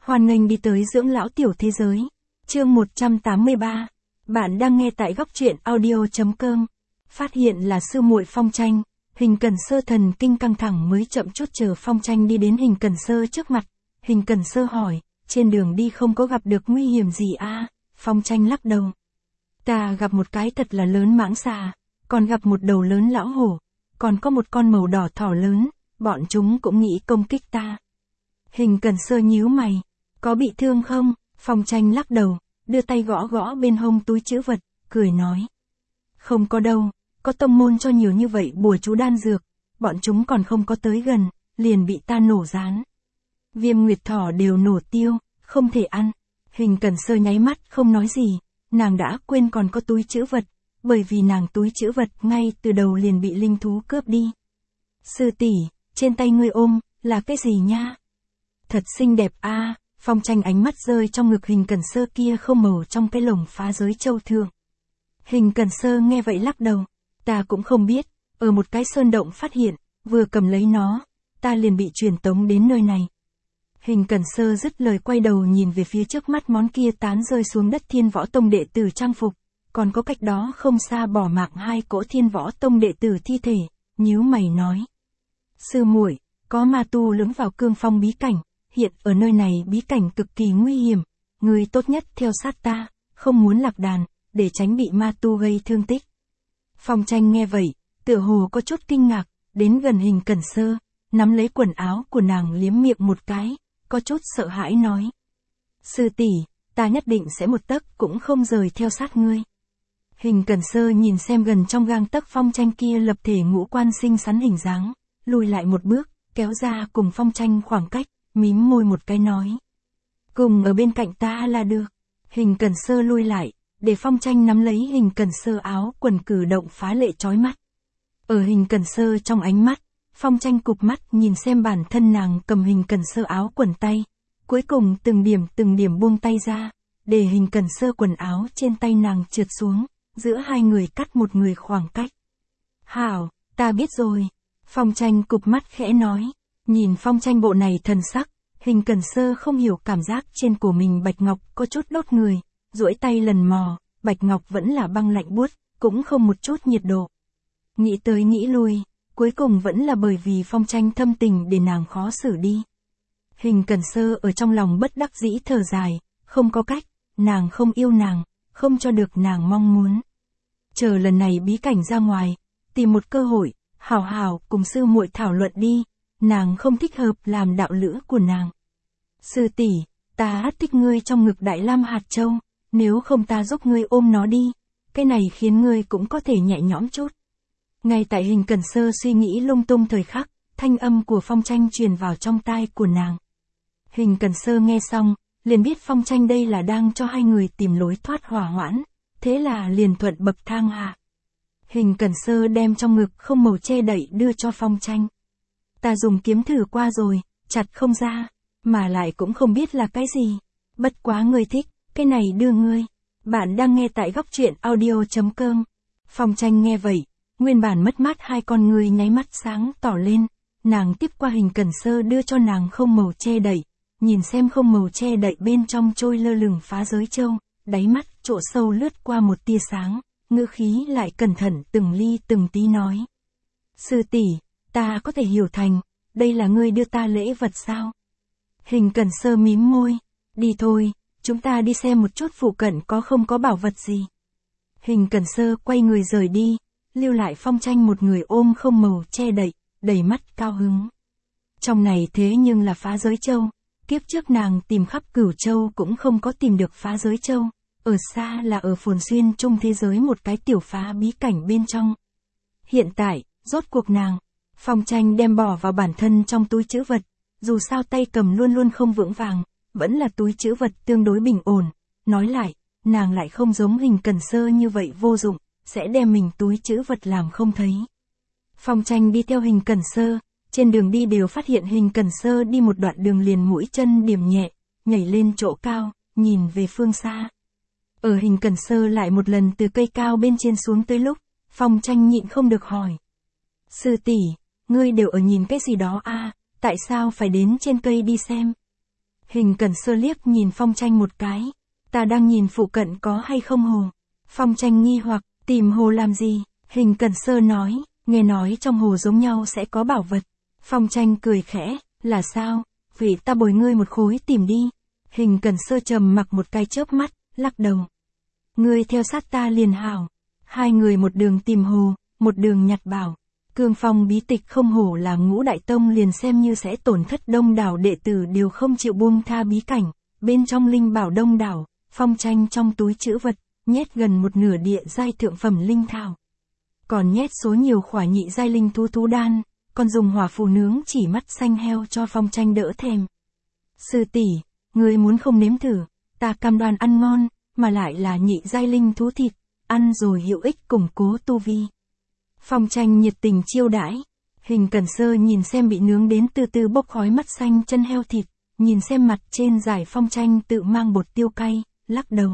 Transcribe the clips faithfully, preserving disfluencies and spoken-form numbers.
Hoan nghênh đi tới Dưỡng Lão Tiểu Thế Giới. Chương một trăm tám mươi ba. Bạn đang nghe tại góc truyện audio chấm com. Phát hiện là sư muội Phong Tranh. Hình Cẩn Sơ thần kinh căng thẳng mới chậm chút chờ Phong Tranh đi đến Hình Cẩn Sơ trước mặt. Hình Cẩn Sơ hỏi, trên đường đi không có gặp được nguy hiểm gì à? Phong Tranh lắc đầu. Ta gặp một cái thật là lớn mãng xà, còn gặp một đầu lớn lão hổ, còn có một con màu đỏ thỏ lớn, bọn chúng cũng nghĩ công kích ta. Hình Cẩn Sơ nhíu mày, có bị thương không? Phong Tranh lắc đầu, đưa tay gõ gõ bên hông túi trữ vật, cười nói. Không có đâu, có tông môn cho nhiều như vậy bùa chú đan dược, bọn chúng còn không có tới gần, liền bị ta nổ rán. Viêm nguyệt thỏ đều nổ tiêu, không thể ăn. Hình Cẩn Sơ nháy mắt không nói gì, nàng đã quên còn có túi trữ vật, bởi vì nàng túi trữ vật ngay từ đầu liền bị linh thú cướp đi. Sư tỷ, trên tay ngươi ôm, là cái gì nha? Thật xinh đẹp a. À. Phong Tranh ánh mắt rơi trong ngực Hình Cẩn Sơ kia không màu trong cái lồng phá giới châu thượng. Hình Cẩn Sơ nghe vậy lắc đầu, ta cũng không biết, ở một cái sơn động phát hiện, vừa cầm lấy nó, ta liền bị truyền tống đến nơi này. Hình Cẩn Sơ dứt lời quay đầu nhìn về phía trước mắt món kia tán rơi xuống đất Thiên Võ Tông đệ tử trang phục, còn có cách đó không xa bỏ mạng hai cỗ Thiên Võ Tông đệ tử thi thể, nhíu mày nói. Sư muội, có ma tu lướng vào cương phong bí cảnh, hiện ở nơi này bí cảnh cực kỳ nguy hiểm, người tốt nhất theo sát ta, không muốn lạc đàn, để tránh bị ma tu gây thương tích. Phong Tranh nghe vậy, tựa hồ có chút kinh ngạc, đến gần Hình Cẩn Sơ, nắm lấy quần áo của nàng liếm miệng một cái, có chút sợ hãi nói. Sư tỷ, ta nhất định sẽ một tấc cũng không rời theo sát ngươi. Hình Cẩn Sơ nhìn xem gần trong gang tấc Phong Tranh kia lập thể ngũ quan xinh xắn hình dáng, lùi lại một bước, kéo ra cùng Phong Tranh khoảng cách, mím môi một cái nói. Cùng ở bên cạnh ta là được. Hình Cẩn Sơ lui lại, để Phong Tranh nắm lấy Hình Cẩn Sơ áo quần cử động phá lệ chói mắt. Ở Hình Cẩn Sơ trong ánh mắt, Phong Tranh cụp mắt nhìn xem bản thân nàng cầm Hình Cẩn Sơ áo quần tay, cuối cùng từng điểm từng điểm buông tay ra, để Hình Cẩn Sơ quần áo trên tay nàng trượt xuống, giữa hai người cắt một người khoảng cách. Hảo, ta biết rồi. Phong Tranh cụp mắt khẽ nói, nhìn Phong Tranh bộ này thần sắc, Hình Cẩn Sơ không hiểu cảm giác trên của mình bạch ngọc có chút đốt người, duỗi tay lần mò, bạch ngọc vẫn là băng lạnh buốt, cũng không một chút nhiệt độ. Nghĩ tới nghĩ lui, cuối cùng vẫn là bởi vì Phong Tranh thâm tình để nàng khó xử đi. Hình Cẩn Sơ ở trong lòng bất đắc dĩ thở dài, không có cách, nàng không yêu nàng, không cho được nàng mong muốn. Chờ lần này bí cảnh ra ngoài, tìm một cơ hội, hảo hảo cùng sư muội thảo luận đi, nàng không thích hợp làm đạo lữ của nàng. Sư tỷ, ta thích ngươi trong ngực Đại Lam hạt châu, nếu không ta giúp ngươi ôm nó đi, cái này khiến ngươi cũng có thể nhẹ nhõm chút. Ngay tại Hình Cẩn Sơ suy nghĩ lung tung thời khắc, thanh âm của Phong Tranh truyền vào trong tai của nàng. Hình Cẩn Sơ nghe xong, liền biết Phong Tranh đây là đang cho hai người tìm lối thoát hỏa hoãn, thế là liền thuận bậc thang hạ. Hình Cẩn Sơ đem trong ngực không màu che đậy đưa cho Phong Tranh. Ta dùng kiếm thử qua rồi, chặt không ra, mà lại cũng không biết là cái gì. Bất quá ngươi thích, cái này đưa ngươi. Bạn đang nghe tại góc truyện audio chấm com. Phong Tranh nghe vậy, nguyên bản mất mát hai con ngươi nháy mắt sáng tỏ lên, nàng tiếp qua Hình Cẩn Sơ đưa cho nàng không màu che đậy, nhìn xem không màu che đậy bên trong trôi lơ lửng phá giới châu, đáy mắt chỗ sâu lướt qua một tia sáng, ngữ khí lại cẩn thận từng ly từng tí nói. Sư tỷ, ta có thể hiểu thành, đây là ngươi đưa ta lễ vật sao? Hình Cẩn Sơ mím môi, đi thôi, chúng ta đi xem một chút phụ cận có không có bảo vật gì. Hình Cẩn Sơ quay người rời đi, lưu lại Phong Tranh một người ôm không màu che đậy, đầy mắt cao hứng. Trong này thế nhưng là phá giới châu, kiếp trước nàng tìm khắp Cửu Châu cũng không có tìm được phá giới châu, ở xa là ở Phồn Xuyên Trung thế giới một cái tiểu phá bí cảnh bên trong. Hiện tại, rốt cuộc nàng, Phong Tranh đem bỏ vào bản thân trong túi trữ vật, dù sao tay cầm luôn luôn không vững vàng, vẫn là túi trữ vật tương đối bình ổn, nói lại, nàng lại không giống Hình Cẩn Sơ như vậy vô dụng, sẽ đem mình túi trữ vật làm không thấy. Phong Tranh đi theo Hình Cẩn Sơ, trên đường đi đều phát hiện Hình Cẩn Sơ đi một đoạn đường liền mũi chân điểm nhẹ, nhảy lên chỗ cao, nhìn về phương xa. Ở Hình Cẩn Sơ lại một lần từ cây cao bên trên xuống tới lúc, Phong Tranh nhịn không được hỏi. Sư tỷ, ngươi đều ở nhìn cái gì đó à, tại sao phải đến trên cây đi xem? Hình Cẩn Sơ liếc nhìn Phong Tranh một cái. Ta đang nhìn phụ cận có hay không hồ. Phong Tranh nghi hoặc, tìm hồ làm gì? Hình Cẩn Sơ nói, nghe nói trong hồ giống nhau sẽ có bảo vật. Phong Tranh cười khẽ, là sao? Vì ta bồi ngươi một khối tìm đi. Hình Cẩn Sơ trầm mặc một cái chớp mắt, lắc đầu. Ngươi theo sát ta liền hảo. Hai người một đường tìm hồ, một đường nhặt bảo. Cương Phong bí tịch không hổ là Ngũ Đại Tông, liền xem như sẽ tổn thất đông đảo đệ tử đều không chịu buông tha bí cảnh. Bên trong linh bảo đông đảo, Phong Tranh trong túi trữ vật, nhét gần một nửa địa giai thượng phẩm linh thảo. Còn nhét số nhiều khỏa nhị giai linh thú thú đan, còn dùng hỏa phù nướng chỉ mắt xanh heo cho Phong Tranh đỡ thèm. Sư tỷ, ngươi muốn không nếm thử, ta cam đoan ăn ngon, mà lại là nhị giai linh thú thịt, ăn rồi hữu ích củng cố tu vi. Phong Tranh nhiệt tình chiêu đãi. Hình Cẩn Sơ nhìn xem bị nướng đến từ từ bốc khói mắt xanh chân heo thịt, nhìn xem mặt trên giải Phong Tranh tự mang bột tiêu cay, lắc đầu.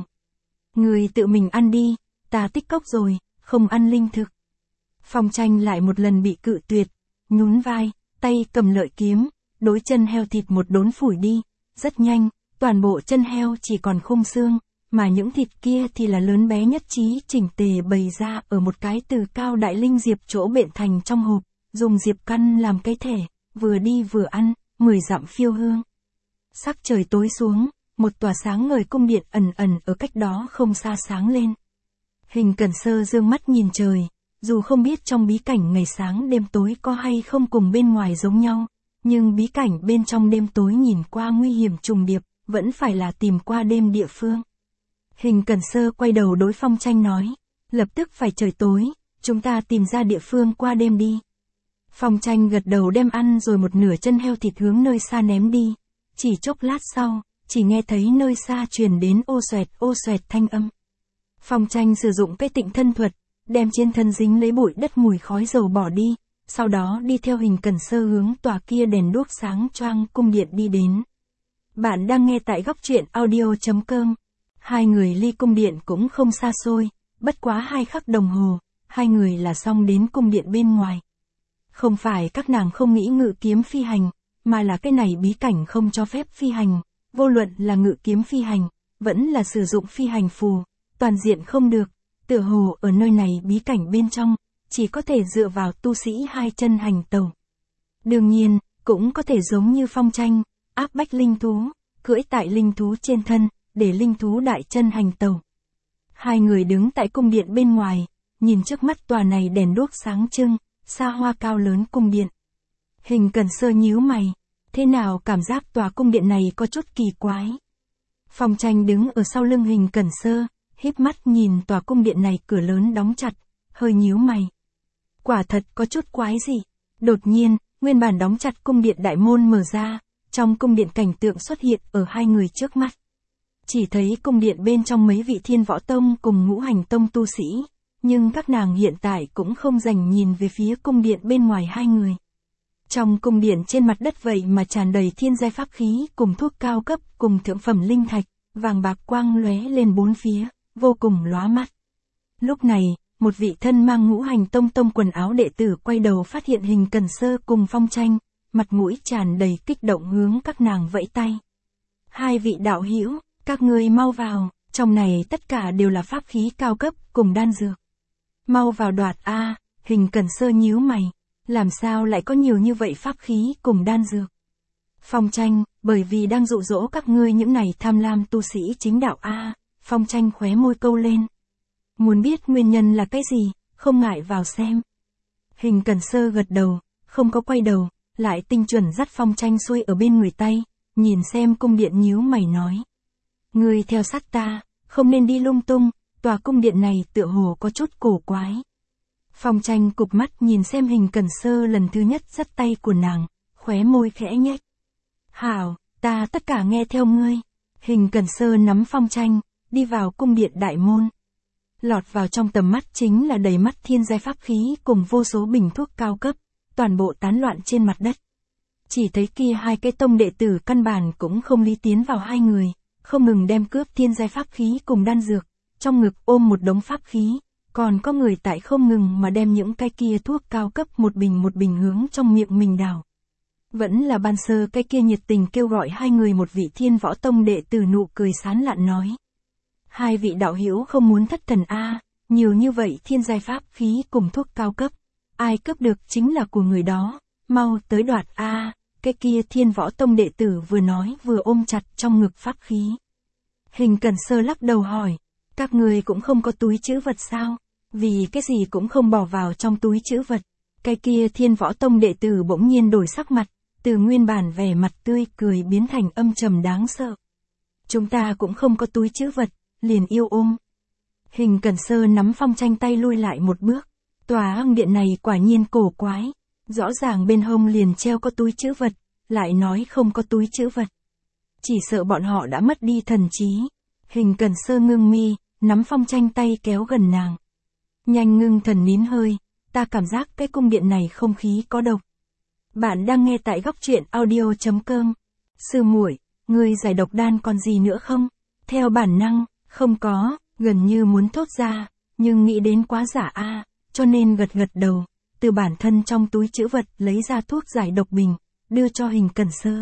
Người tự mình ăn đi, ta tích cốc rồi, không ăn linh thực. Phong Tranh lại một lần bị cự tuyệt, nhún vai, tay cầm lợi kiếm, đối chân heo thịt một đốn phủi đi. Rất nhanh, toàn bộ chân heo chỉ còn khung xương, mà những thịt kia thì là lớn bé nhất trí chỉnh tề bày ra ở một cái từ cao đại linh diệp chỗ bện thành trong hộp, dùng diệp căn làm cái thể, vừa đi vừa ăn, mười dặm phiêu hương. Sắc trời tối xuống, một tòa sáng ngời cung điện ẩn ẩn ở cách đó không xa sáng lên. Hình Cẩn Sơ dương mắt nhìn trời, dù không biết trong bí cảnh ngày sáng đêm tối có hay không cùng bên ngoài giống nhau, nhưng bí cảnh bên trong đêm tối nhìn qua nguy hiểm trùng điệp, vẫn phải là tìm qua đêm địa phương. Hình Cẩn Sơ quay đầu đối Phong Tranh nói, lập tức phải trời tối, chúng ta tìm ra địa phương qua đêm đi. Phong Tranh gật đầu đem ăn rồi một nửa chân heo thịt hướng nơi xa ném đi, chỉ chốc lát sau, chỉ nghe thấy nơi xa truyền đến ô xoẹt ô xoẹt thanh âm. Phong Tranh sử dụng cái tịnh thân thuật, đem trên thân dính lấy bụi đất mùi khói dầu bỏ đi, sau đó đi theo Hình Cẩn Sơ hướng tòa kia đèn đuốc sáng choang cung điện đi đến. Bạn đang nghe tại góc truyện audio chấm com. Hai người ly cung điện cũng không xa xôi, bất quá hai khắc đồng hồ, hai người là xong đến cung điện bên ngoài. Không phải các nàng không nghĩ ngự kiếm phi hành, mà là cái này bí cảnh không cho phép phi hành, vô luận là ngự kiếm phi hành, vẫn là sử dụng phi hành phù, toàn diện không được, tựa hồ ở nơi này bí cảnh bên trong, chỉ có thể dựa vào tu sĩ hai chân hành tẩu. Đương nhiên, cũng có thể giống như Phong Tranh, áp bách linh thú, cưỡi tại linh thú trên thân, để linh thú đại chân hành tẩu. Hai người đứng tại cung điện bên ngoài, nhìn trước mắt tòa này đèn đuốc sáng trưng, xa hoa cao lớn cung điện. Hình Cẩn Sơ nhíu mày, thế nào cảm giác tòa cung điện này có chút kỳ quái. Phong Tranh đứng ở sau lưng Hình Cẩn Sơ, híp mắt nhìn tòa cung điện này cửa lớn đóng chặt, hơi nhíu mày. Quả thật có chút quái gì. Đột nhiên, nguyên bản đóng chặt cung điện đại môn mở ra, trong cung điện cảnh tượng xuất hiện ở hai người trước mắt. Chỉ thấy cung điện bên trong mấy vị Thiên Võ Tông cùng Ngũ Hành Tông tu sĩ, nhưng các nàng hiện tại cũng không dành nhìn về phía cung điện bên ngoài hai người. Trong cung điện trên mặt đất vậy mà tràn đầy thiên giai pháp khí cùng thuốc cao cấp cùng thượng phẩm linh thạch, vàng bạc quang lóe lên bốn phía, vô cùng lóa mắt. Lúc này, một vị thân mang Ngũ Hành Tông tông quần áo đệ tử quay đầu phát hiện Hình Cẩn Sơ cùng Phong Tranh, mặt mũi tràn đầy kích động hướng các nàng vẫy tay. Hai vị đạo hữu, các ngươi mau vào, trong này tất cả đều là pháp khí cao cấp cùng đan dược. Mau vào đoạt a. Hình Cẩn Sơ nhíu mày, làm sao lại có nhiều như vậy pháp khí cùng đan dược. Phong Tranh, bởi vì đang dụ dỗ các ngươi những này tham lam tu sĩ chính đạo a. Phong Tranh khóe môi câu lên. Muốn biết nguyên nhân là cái gì, không ngại vào xem. Hình Cẩn Sơ gật đầu, không có quay đầu, lại tinh chuẩn dắt Phong Tranh xuôi ở bên người tay, nhìn xem cung điện nhíu mày nói. Ngươi theo sát ta, không nên đi lung tung, tòa cung điện này tựa hồ có chút cổ quái. Phong Tranh cụp mắt nhìn xem Hình Cẩn Sơ lần thứ nhất dắt tay của nàng, khóe môi khẽ nhếch. Hảo, ta tất cả nghe theo ngươi. Hình Cẩn Sơ nắm Phong Tranh, đi vào cung điện đại môn. Lọt vào trong tầm mắt chính là đầy mắt thiên giai pháp khí cùng vô số bình thuốc cao cấp, toàn bộ tán loạn trên mặt đất. Chỉ thấy kia hai cái tông đệ tử căn bản cũng không lý tiến vào hai người, không ngừng đem cướp thiên giai pháp khí cùng đan dược, trong ngực ôm một đống pháp khí, còn có người tại không ngừng mà đem những cái kia thuốc cao cấp một bình một bình hướng trong miệng mình đào. Vẫn là ban sơ cái kia nhiệt tình kêu gọi hai người một vị Thiên Võ Tông đệ tử nụ cười sán lạn nói. Hai vị đạo hữu không muốn thất thần a, nhiều như vậy thiên giai pháp khí cùng thuốc cao cấp, ai cướp được chính là của người đó, mau tới đoạt a. Cái kia Thiên Võ Tông đệ tử vừa nói vừa ôm chặt trong ngực pháp khí. Hình Cẩn Sơ lắc đầu hỏi, các người cũng không có túi trữ vật sao, vì cái gì cũng không bỏ vào trong túi trữ vật. Cái kia Thiên Võ Tông đệ tử bỗng nhiên đổi sắc mặt, từ nguyên bản vẻ mặt tươi cười biến thành âm trầm đáng sợ. Chúng ta cũng không có túi trữ vật, liền yêu ôm. Hình Cẩn Sơ nắm Phong Tranh tay lui lại một bước, tòa hang điện này quả nhiên cổ quái, rõ ràng bên hông liền treo có túi trữ vật, lại nói không có túi trữ vật. Chỉ sợ bọn họ đã mất đi thần trí. Hình Cẩn Sơ ngưng mi, nắm Phong Tranh tay kéo gần nàng. Nhanh ngưng thần nín hơi, ta cảm giác cái cung điện này không khí có độc. Bạn đang nghe tại góc truyện audio chấm com. Sư muội, ngươi giải độc đan còn gì nữa không? Theo bản năng, không có, gần như muốn thốt ra, nhưng nghĩ đến quá giả a, cho nên gật gật đầu, từ bản thân trong túi trữ vật lấy ra thuốc giải độc bình, đưa cho Hình Cẩn Sơ.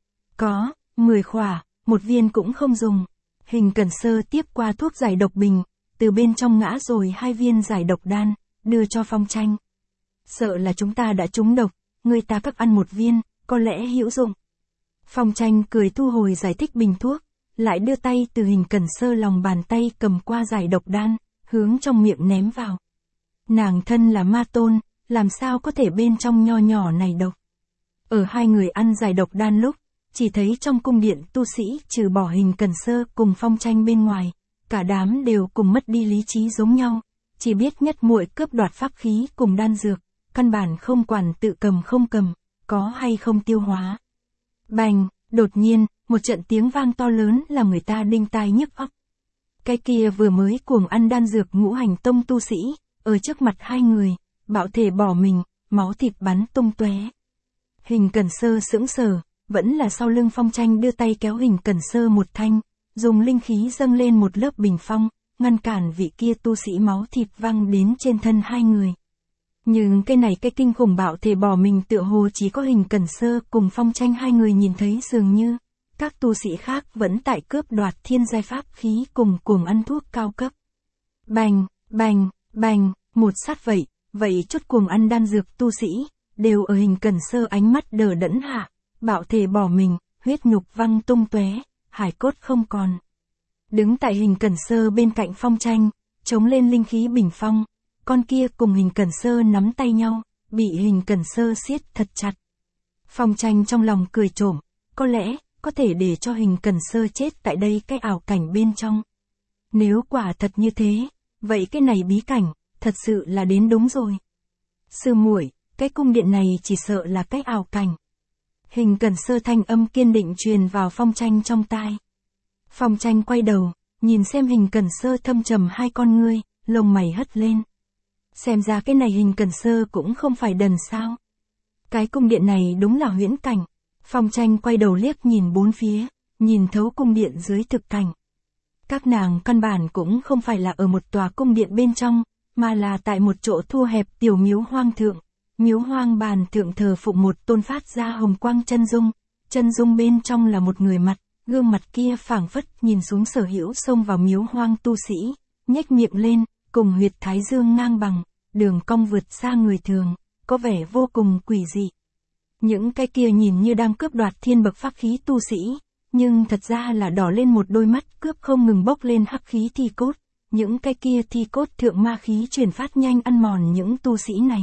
Có, mười khỏa, một viên cũng không dùng. Hình Cẩn Sơ tiếp qua thuốc giải độc bình, từ bên trong ngã rồi hai viên giải độc đan, đưa cho Phong Tranh. Sợ là chúng ta đã trúng độc, người ta các ăn một viên, có lẽ hữu dụng. Phong Tranh cười thu hồi giải thích bình thuốc, lại đưa tay từ Hình Cẩn Sơ lòng bàn tay cầm qua giải độc đan, hướng trong miệng ném vào. Nàng thân là ma tôn, làm sao có thể bên trong nho nhỏ này độc. Ở hai người ăn giải độc đan lúc, chỉ thấy trong cung điện tu sĩ trừ bỏ Hình Cẩn Sơ cùng Phong Tranh bên ngoài, cả đám đều cùng mất đi lý trí giống nhau, chỉ biết nhất muội cướp đoạt pháp khí cùng đan dược, căn bản không quản tự cầm không cầm, có hay không tiêu hóa. Bành, đột nhiên, một trận tiếng vang to lớn làm người ta đinh tai nhức óc. Cái kia vừa mới cuồng ăn đan dược Ngũ Hành Tông tu sĩ, ở trước mặt hai người, bạo thể bỏ mình, máu thịt bắn tung tóe. Hình Cẩn Sơ sững sờ, vẫn là sau lưng Phong Tranh đưa tay kéo Hình Cẩn Sơ một thanh, dùng linh khí dâng lên một lớp bình phong, ngăn cản vị kia tu sĩ máu thịt văng đến trên thân hai người. Nhưng cái này cái kinh khủng bạo thể bỏ mình tựa hồ chỉ có Hình Cẩn Sơ cùng Phong Tranh hai người nhìn thấy, dường như các tu sĩ khác vẫn tại cướp đoạt thiên giai pháp khí cùng cuồng ăn thuốc cao cấp. Bành, bành, bành, một sát vậy, vậy chút cuồng ăn đan dược tu sĩ, đều ở Hình Cẩn Sơ ánh mắt đờ đẫn hạ, bạo thể bỏ mình, huyết nhục văng tung tóe, hải cốt không còn. Đứng tại Hình Cẩn Sơ bên cạnh Phong Tranh, chống lên linh khí bình phong, con kia cùng Hình Cẩn Sơ nắm tay nhau, bị Hình Cẩn Sơ siết thật chặt. Phong Tranh trong lòng cười trộm, có lẽ, có thể để cho Hình Cẩn Sơ chết tại đây cái ảo cảnh bên trong. Nếu quả thật như thế, vậy cái này bí cảnh, thật sự là đến đúng rồi. Sư muội, cái cung điện này chỉ sợ là cái ảo cảnh. Hình Cẩn Sơ thanh âm kiên định truyền vào Phong Tranh trong tai. Phong Tranh quay đầu, nhìn xem Hình Cẩn Sơ thâm trầm hai con ngươi, lông mày hất lên. Xem ra cái này Hình Cẩn Sơ cũng không phải đần sao. Cái cung điện này đúng là huyễn cảnh. Phong Tranh quay đầu liếc nhìn bốn phía, nhìn thấu cung điện dưới thực cảnh. Các nàng căn bản cũng không phải là ở một tòa cung điện bên trong, mà là tại một chỗ thu hẹp tiểu miếu hoang thượng. Miếu hoang bàn thượng thờ phụng một tôn phát ra hồng quang chân dung, chân dung bên trong là một người mặt, gương mặt kia phảng phất nhìn xuống sở hữu xông vào miếu hoang tu sĩ, nhếch miệng lên, cùng huyệt thái dương ngang bằng, đường cong vượt xa người thường, có vẻ vô cùng quỷ dị. Những cái kia nhìn như đang cướp đoạt thiên bậc pháp khí tu sĩ, nhưng thật ra là đỏ lên một đôi mắt cướp không ngừng bốc lên hắc khí thi cốt, những cái kia thi cốt thượng ma khí truyền phát nhanh ăn mòn những tu sĩ này.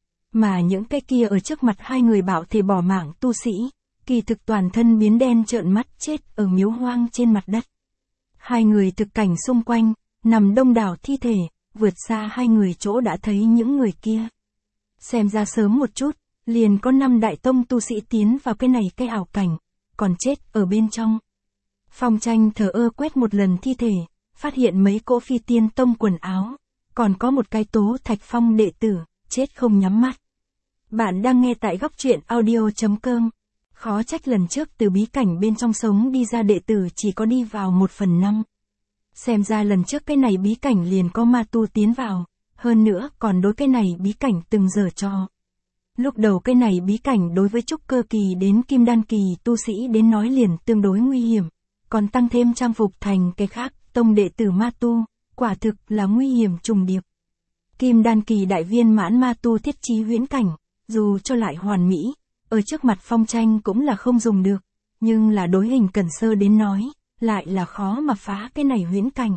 Mà những cái kia ở trước mặt hai người bạo thể bỏ mạng tu sĩ, kỳ thực toàn thân biến đen trợn mắt chết ở miếu hoang trên mặt đất. Hai người thực cảnh xung quanh, nằm đông đảo thi thể, vượt xa hai người chỗ đã thấy những người kia. Xem ra sớm một chút, liền có năm đại tông tu sĩ tiến vào cái này cái ảo cảnh, còn chết ở bên trong. Phong Tranh thờ ơ quét một lần thi thể, phát hiện mấy cỗ phi tiên tông quần áo, còn có một cái Tố Thạch Phong đệ tử, chết không nhắm mắt. Bạn đang nghe tại góc truyện audio chấm com. Khó trách lần trước từ bí cảnh bên trong sống đi ra đệ tử chỉ có đi vào một phần năm. Xem ra lần trước cái này bí cảnh liền có ma tu tiến vào, hơn nữa còn đối cái này bí cảnh từng giở trò. Lúc đầu cái này bí cảnh đối với trúc cơ kỳ đến kim đan kỳ tu sĩ đến nói liền tương đối nguy hiểm, còn tăng thêm trang phục thành cái khác, tông đệ tử ma tu, quả thực là nguy hiểm trùng điệp. Kim đan kỳ đại viên mãn ma tu thiết trí huyễn cảnh, dù cho lại hoàn mỹ, ở trước mặt Phong Tranh cũng là không dùng được, nhưng là đối Hình Cẩn Sơ đến nói, lại là khó mà phá cái này huyễn cảnh.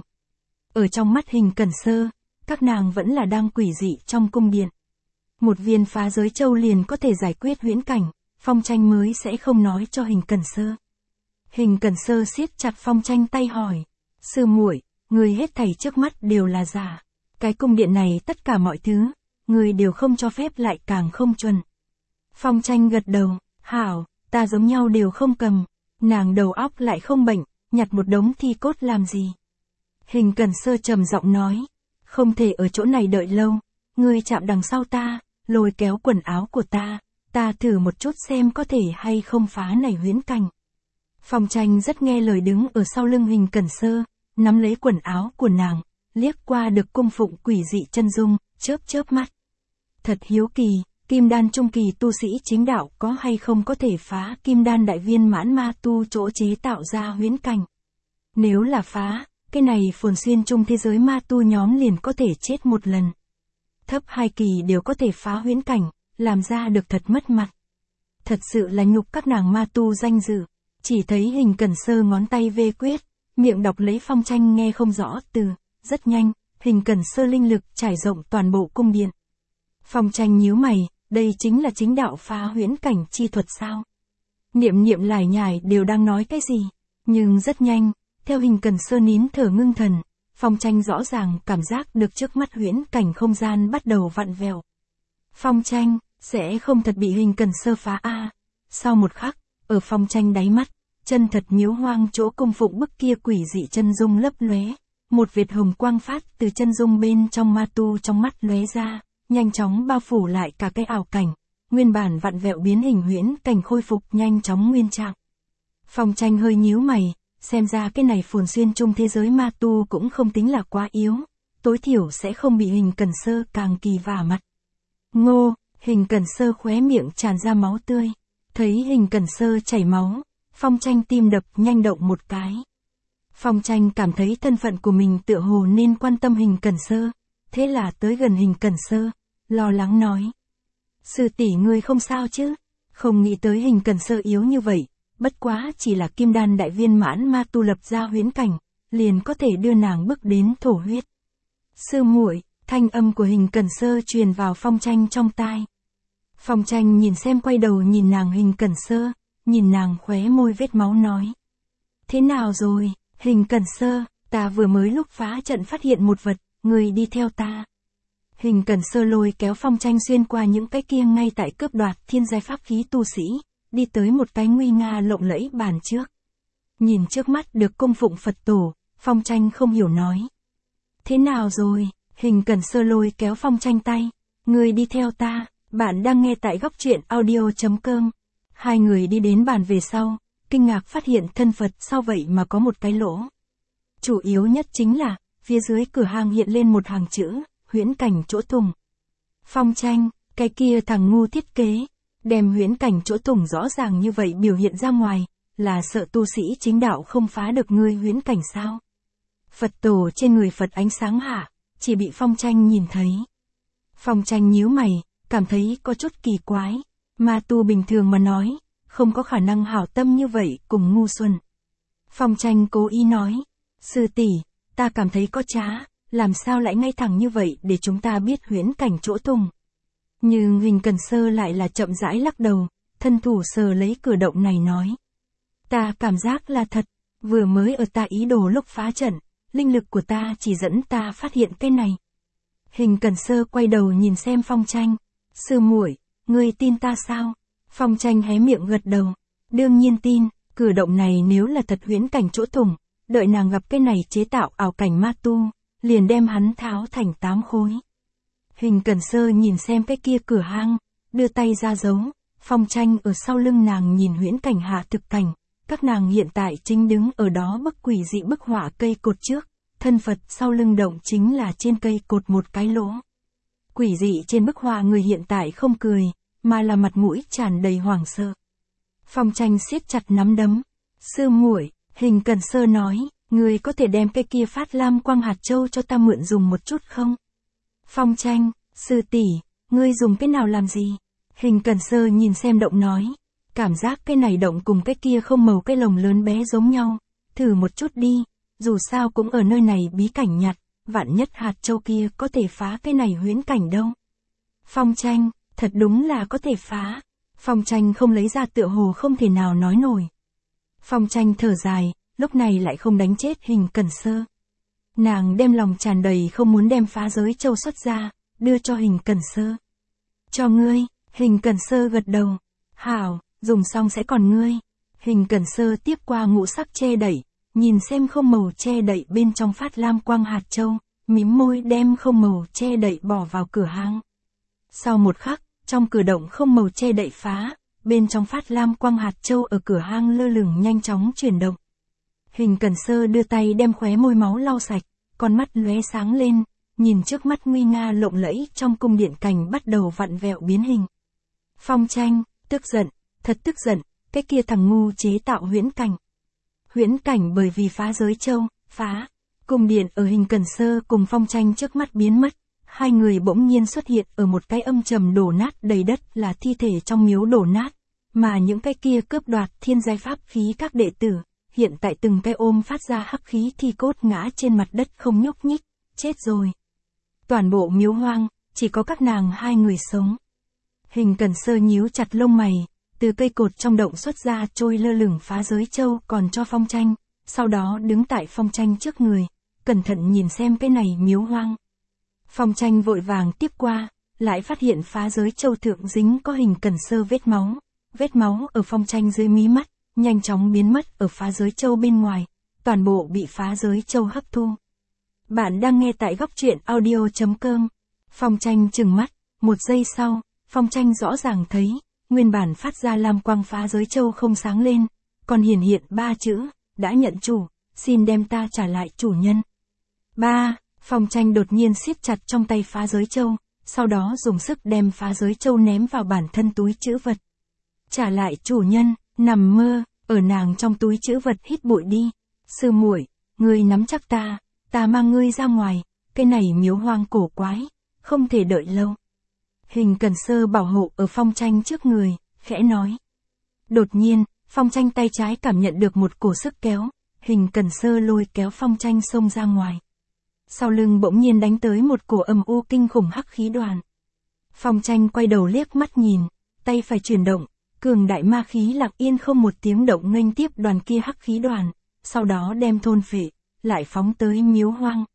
Ở trong mắt Hình Cẩn Sơ, các nàng vẫn là đang quỷ dị trong cung điện. Một viên phá giới châu liền có thể giải quyết huyễn cảnh, Phong Tranh mới sẽ không nói cho Hình Cẩn Sơ. Hình Cẩn Sơ siết chặt Phong Tranh tay hỏi, sư muội, người hết thảy trước mắt đều là giả. Cái cung điện này tất cả mọi thứ, người đều không cho phép lại càng không chuẩn. Phong Tranh gật đầu, hảo, ta giống nhau đều không cầm, nàng đầu óc lại không bệnh, nhặt một đống thi cốt làm gì. Hình Cẩn Sơ trầm giọng nói, không thể ở chỗ này đợi lâu, ngươi chạm đằng sau ta, lôi kéo quần áo của ta, ta thử một chút xem có thể hay không phá này huyễn cảnh. Phong Tranh rất nghe lời đứng ở sau lưng Hình Cẩn Sơ, nắm lấy quần áo của nàng, liếc qua được cung phụng quỷ dị chân dung, chớp chớp mắt. Thật hiếu kỳ, kim đan trung kỳ tu sĩ chính đạo có hay không có thể phá kim đan đại viên mãn ma tu chỗ chế tạo ra huyễn cảnh. Nếu là phá, cái này phồn xuyên chung thế giới ma tu nhóm liền có thể chết một lần. Thấp hai kỳ đều có thể phá huyễn cảnh, làm ra được thật mất mặt. Thật sự là nhục các nàng ma tu danh dự. Chỉ thấy Hình Cẩn Sơ ngón tay vê quyết, miệng đọc lấy Phong Tranh nghe không rõ từ, rất nhanh, Hình Cẩn Sơ linh lực trải rộng toàn bộ cung điện. Phong Tranh nhíu mày, đây chính là chính đạo phá huyễn cảnh chi thuật sao? Niệm niệm lải nhải đều đang nói cái gì? Nhưng rất nhanh, theo Hình Cẩn Sơ nín thở ngưng thần, Phong Tranh rõ ràng cảm giác được trước mắt huyễn cảnh không gian bắt đầu vặn vẹo. Phong Tranh, sẽ không thật bị Hình Cẩn Sơ phá a? À. Sau một khắc, ở Phong Tranh đáy mắt, chân thật nhiễu hoang chỗ cung phụng bức kia quỷ dị chân dung lấp lóe, một vệt hồng quang phát từ chân dung bên trong ma tu trong mắt lóe ra, nhanh chóng bao phủ lại cả cái ảo cảnh, nguyên bản vặn vẹo biến hình huyễn cảnh khôi phục nhanh chóng nguyên trạng. Phong Tranh hơi nhíu mày, xem ra cái này phồn xuyên chung thế giới ma tu cũng không tính là quá yếu, tối thiểu sẽ không bị Hình Cẩn Sơ càng kỳ vả mặt. Ngô, Hình Cẩn Sơ khóe miệng tràn ra máu tươi, thấy Hình Cẩn Sơ chảy máu, Phong Tranh tim đập nhanh động một cái. Phong Tranh cảm thấy thân phận của mình tựa hồ nên quan tâm Hình Cẩn Sơ, thế là tới gần Hình Cẩn Sơ, lo lắng nói. Sư tỷ ngươi không sao chứ? Không nghĩ tới Hình Cẩn Sơ yếu như vậy, bất quá chỉ là kim đan đại viên mãn ma tu lập ra huyễn cảnh, liền có thể đưa nàng bước đến thổ huyết. Sư muội, thanh âm của Hình Cẩn Sơ truyền vào Phong Tranh trong tai. Phong Tranh nhìn xem quay đầu nhìn nàng Hình Cẩn Sơ, nhìn nàng khóe môi vết máu nói. Thế nào rồi, Hình Cẩn Sơ, ta vừa mới lúc phá trận phát hiện một vật, người đi theo ta. Hình Cẩn Sơ lôi kéo Phong Tranh xuyên qua những cái kia ngay tại cướp đoạt thiên giai pháp khí tu sĩ, đi tới một cái nguy nga lộng lẫy bàn trước. Nhìn trước mắt được cung phụng Phật tổ, Phong Tranh không hiểu nói. Thế nào rồi, Hình Cẩn Sơ lôi kéo Phong Tranh tay, người đi theo ta, bạn đang nghe tại góc truyện audio chấm com. Hai người đi đến bàn về sau, kinh ngạc phát hiện thân Phật sau vậy mà có một cái lỗ. Chủ yếu nhất chính là, phía dưới cửa hàng hiện lên một hàng chữ, huyễn cảnh chỗ thủng. Phong Tranh, cái kia thằng ngu thiết kế, đem huyễn cảnh chỗ thủng rõ ràng như vậy biểu hiện ra ngoài, là sợ tu sĩ chính đạo không phá được ngươi huyễn cảnh sao? Phật tổ trên người Phật ánh sáng hạ, chỉ bị Phong Tranh nhìn thấy. Phong Tranh nhíu mày, cảm thấy có chút kỳ quái, ma tu bình thường mà nói, không có khả năng hảo tâm như vậy cùng ngu xuẩn. Phong Tranh cố ý nói, sư tỷ, ta cảm thấy có trá, làm sao lại ngay thẳng như vậy để chúng ta biết huyễn cảnh chỗ thủng. Nhưng Hình Cẩn Sơ lại là chậm rãi lắc đầu, thân thủ sờ lấy cửa động này nói. Ta cảm giác là thật, vừa mới ở ta ý đồ lúc phá trận, linh lực của ta chỉ dẫn ta phát hiện cái này. Hình Cẩn Sơ quay đầu nhìn xem Phong Tranh, sư muội, ngươi tin ta sao? Phong Tranh hé miệng gật đầu, đương nhiên tin, cử động này nếu là thật huyễn cảnh chỗ thủng, đợi nàng gặp cái này chế tạo ảo cảnh ma tu, liền đem hắn tháo thành tám khối. Hình Cẩn Sơ nhìn xem cái kia cửa hang, đưa tay ra giấu, Phong Tranh ở sau lưng nàng nhìn huyễn cảnh hạ thực cảnh, các nàng hiện tại chính đứng ở đó bức quỷ dị bức họa cây cột trước, thân Phật sau lưng động chính là trên cây cột một cái lỗ. Quỷ dị trên bức họa người hiện tại không cười, mà là mặt mũi tràn đầy hoảng sợ. Phong Tranh siết chặt nắm đấm. Sư muội, Hình Cẩn Sơ nói, ngươi có thể đem cái kia phát lam quang hạt châu cho ta mượn dùng một chút không? Phong Tranh, sư tỷ, ngươi dùng cái nào làm gì? Hình Cẩn Sơ nhìn xem động nói, cảm giác cái này động cùng cái kia không màu cái lồng lớn bé giống nhau, thử một chút đi, dù sao cũng ở nơi này bí cảnh nhặt, vạn nhất hạt châu kia có thể phá cái này huyễn cảnh đâu. Phong Tranh, thật đúng là có thể phá. Phong Tranh không lấy ra tựa hồ không thể nào nói nổi. Phong Tranh thở dài, lúc này lại không đánh chết Hình Cẩn Sơ. Nàng đem lòng tràn đầy không muốn đem phá giới châu xuất ra, đưa cho Hình Cẩn Sơ. Cho ngươi, Hình Cẩn Sơ gật đầu. Hảo, dùng xong sẽ còn ngươi. Hình Cẩn Sơ tiếp qua ngũ sắc che đẩy, nhìn xem không màu che đậy bên trong phát lam quang hạt châu, mím môi đem không màu che đậy bỏ vào cửa hang. Sau một khắc, trong cửa động không màu che đậy phá, bên trong phát lam quang hạt châu ở cửa hang lơ lửng nhanh chóng chuyển động. Hình Cẩn Sơ đưa tay đem khóe môi máu lau sạch, con mắt lóe sáng lên, nhìn trước mắt nguy nga lộng lẫy trong cung điện cảnh bắt đầu vặn vẹo biến hình. Phong Tranh, tức giận, thật tức giận, cái kia thằng ngu chế tạo huyễn cảnh. Huyễn cảnh bởi vì phá giới châu, phá. Cung điện ở Hình Cẩn Sơ cùng Phong Tranh trước mắt biến mất. Hai người bỗng nhiên xuất hiện ở một cái âm trầm đổ nát đầy đất là thi thể trong miếu đổ nát. Mà những cái kia cướp đoạt thiên giai pháp khí các đệ tử, hiện tại từng cái ôm phát ra hắc khí thi cốt ngã trên mặt đất không nhúc nhích, chết rồi. Toàn bộ miếu hoang, chỉ có các nàng hai người sống. Hình Cẩn Sơ nhíu chặt lông mày, từ cây cột trong động xuất ra trôi lơ lửng phá giới châu còn cho Phong Tranh, sau đó đứng tại Phong Tranh trước người, cẩn thận nhìn xem cái này miếu hoang. Phong Tranh vội vàng tiếp qua, lại phát hiện phá giới châu thượng dính có Hình Cẩn Sơ vết máu, vết máu ở Phong Tranh dưới mí mắt, nhanh chóng biến mất ở phá giới châu bên ngoài, toàn bộ bị phá giới châu hấp thu. Bạn đang nghe tại góc truyện audio chấm com. Phong Tranh trừng mắt, một giây sau, Phong Tranh rõ ràng thấy, nguyên bản phát ra lam quang phá giới châu không sáng lên, còn hiển hiện ba chữ, đã nhận chủ, xin đem ta trả lại chủ nhân. Ba, Phong Tranh đột nhiên siết chặt trong tay phá giới châu, sau đó dùng sức đem phá giới châu ném vào bản thân túi trữ vật. Trả lại chủ nhân, nằm mơ, ở nàng trong túi trữ vật hít bụi đi. Sư muội, ngươi nắm chắc ta, ta mang ngươi ra ngoài, cái này miếu hoang cổ quái, không thể đợi lâu. Hình Cẩn Sơ bảo hộ ở Phong Tranh trước người, khẽ nói. Đột nhiên, Phong Tranh tay trái cảm nhận được một cổ sức kéo, Hình Cẩn Sơ lôi kéo Phong Tranh xông ra ngoài. Sau lưng bỗng nhiên đánh tới một cổ âm u kinh khủng hắc khí đoàn. Phong Tranh quay đầu liếc mắt nhìn, tay phải chuyển động, cường đại ma khí lặng yên không một tiếng động nghênh tiếp đoàn kia hắc khí đoàn, sau đó đem thôn phệ, lại phóng tới miếu hoang.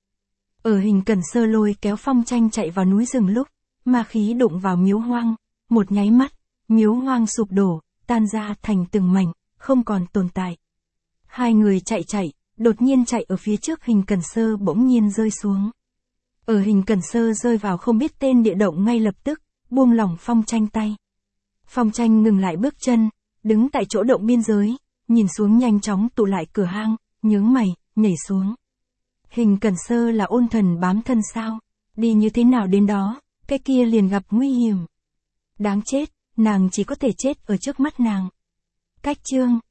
Ở Hình Cẩn Sơ lôi kéo Phong Tranh chạy vào núi rừng lúc, ma khí đụng vào miếu hoang, một nháy mắt, miếu hoang sụp đổ, tan ra thành từng mảnh, không còn tồn tại. Hai người chạy chạy, đột nhiên chạy ở phía trước Hình Cẩn Sơ bỗng nhiên rơi xuống. Ở Hình Cẩn Sơ rơi vào không biết tên địa động ngay lập tức, buông lỏng Phong Tranh tay. Phong Tranh ngừng lại bước chân, đứng tại chỗ động biên giới, nhìn xuống nhanh chóng tụ lại cửa hang, nhướng mày, nhảy xuống. Hình Cẩn Sơ là ôn thần bám thân sao? Đi như thế nào đến đó, cái kia liền gặp nguy hiểm. Đáng chết, nàng chỉ có thể chết ở trước mắt nàng. Cách chương